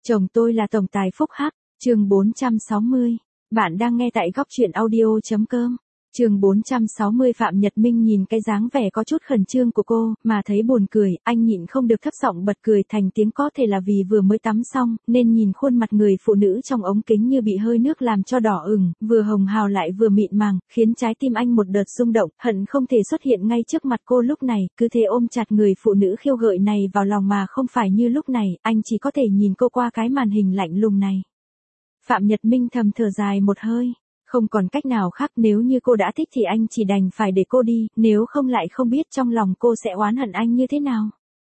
Chồng tôi là tổng tài Phúc Hắc, chương 460. Bạn đang nghe tại góc truyện audio.com. Chương 460. Phạm Nhật Minh nhìn cái dáng vẻ có chút khẩn trương của cô, mà thấy buồn cười, anh nhịn không được thấp giọng bật cười thành tiếng, có thể là vì vừa mới tắm xong, nên nhìn khuôn mặt người phụ nữ trong ống kính như bị hơi nước làm cho đỏ ửng, vừa hồng hào lại vừa mịn màng, khiến trái tim anh một đợt rung động, hận không thể xuất hiện ngay trước mặt cô lúc này, cứ thế ôm chặt người phụ nữ khiêu gợi này vào lòng, mà không phải như lúc này, anh chỉ có thể nhìn cô qua cái màn hình lạnh lùng này. Phạm Nhật Minh thầm thở dài một hơi. Không còn cách nào khác, nếu như cô đã thích thì anh chỉ đành phải để cô đi, nếu không lại không biết trong lòng cô sẽ oán hận anh như thế nào.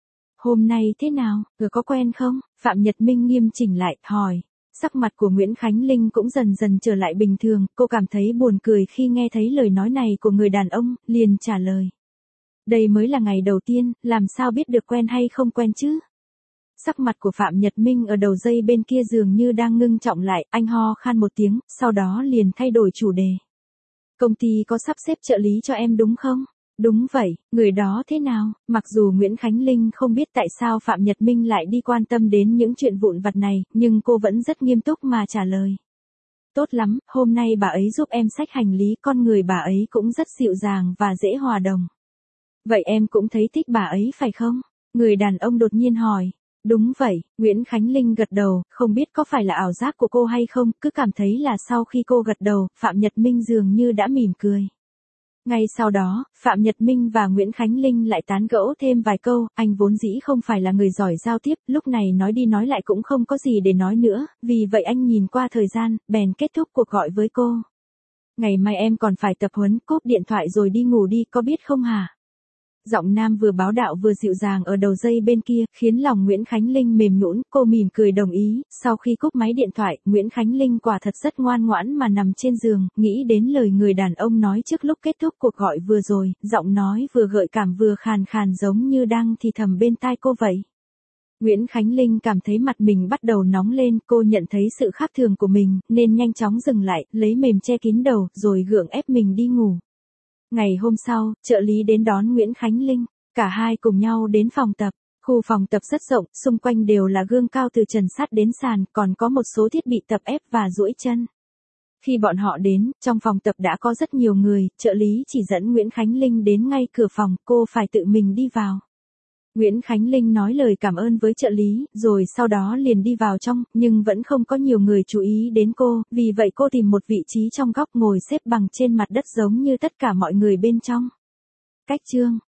Hôm nay thế nào, có quen không? Phạm Nhật Minh nghiêm chỉnh lại, hỏi. Sắc mặt của Nguyễn Khánh Linh cũng dần dần trở lại bình thường, cô cảm thấy buồn cười khi nghe thấy lời nói này của người đàn ông, liền trả lời. Đây mới là ngày đầu tiên, làm sao biết được quen hay không quen chứ? Sắc mặt của Phạm Nhật Minh ở đầu dây bên kia dường như đang ngưng trọng lại, anh ho khan một tiếng, sau đó liền thay đổi chủ đề. Công ty có sắp xếp trợ lý cho em đúng không? Đúng vậy, người đó thế nào? Mặc dù Nguyễn Khánh Linh không biết tại sao Phạm Nhật Minh lại đi quan tâm đến những chuyện vụn vặt này, nhưng cô vẫn rất nghiêm túc mà trả lời. Tốt lắm, hôm nay bà ấy giúp em xách hành lý, con người bà ấy cũng rất dịu dàng và dễ hòa đồng. Vậy em cũng thấy thích bà ấy phải không? Người đàn ông đột nhiên hỏi. Đúng vậy, Nguyễn Khánh Linh gật đầu, không biết có phải là ảo giác của cô hay không, cứ cảm thấy là sau khi cô gật đầu, Phạm Nhật Minh dường như đã mỉm cười. Ngay sau đó, Phạm Nhật Minh và Nguyễn Khánh Linh lại tán gẫu thêm vài câu, anh vốn dĩ không phải là người giỏi giao tiếp, lúc này nói đi nói lại cũng không có gì để nói nữa, vì vậy anh nhìn qua thời gian, bèn kết thúc cuộc gọi với cô. Ngày mai em còn phải tập huấn, cúp điện thoại rồi đi ngủ đi, có biết không hả? Giọng nam vừa báo đạo vừa dịu dàng ở đầu dây bên kia, khiến lòng Nguyễn Khánh Linh mềm nhũn, cô mỉm cười đồng ý, sau khi cúp máy điện thoại, Nguyễn Khánh Linh quả thật rất ngoan ngoãn mà nằm trên giường, nghĩ đến lời người đàn ông nói trước lúc kết thúc cuộc gọi vừa rồi, giọng nói vừa gợi cảm vừa khàn khàn giống như đang thì thầm bên tai cô vậy. Nguyễn Khánh Linh cảm thấy mặt mình bắt đầu nóng lên, cô nhận thấy sự khác thường của mình, nên nhanh chóng dừng lại, lấy mềm che kín đầu, rồi gượng ép mình đi ngủ. Ngày hôm sau, trợ lý đến đón Nguyễn Khánh Linh, cả hai cùng nhau đến phòng tập. Khu phòng tập rất rộng, xung quanh đều là gương cao từ trần sắt đến sàn, còn có một số thiết bị tập ép và duỗi chân. Khi bọn họ đến, trong phòng tập đã có rất nhiều người, trợ lý chỉ dẫn Nguyễn Khánh Linh đến ngay cửa phòng, cô phải tự mình đi vào. Nguyễn Khánh Linh nói lời cảm ơn với trợ lý, rồi sau đó liền đi vào trong, nhưng vẫn không có nhiều người chú ý đến cô, vì vậy cô tìm một vị trí trong góc ngồi xếp bằng trên mặt đất giống như tất cả mọi người bên trong. Cách chương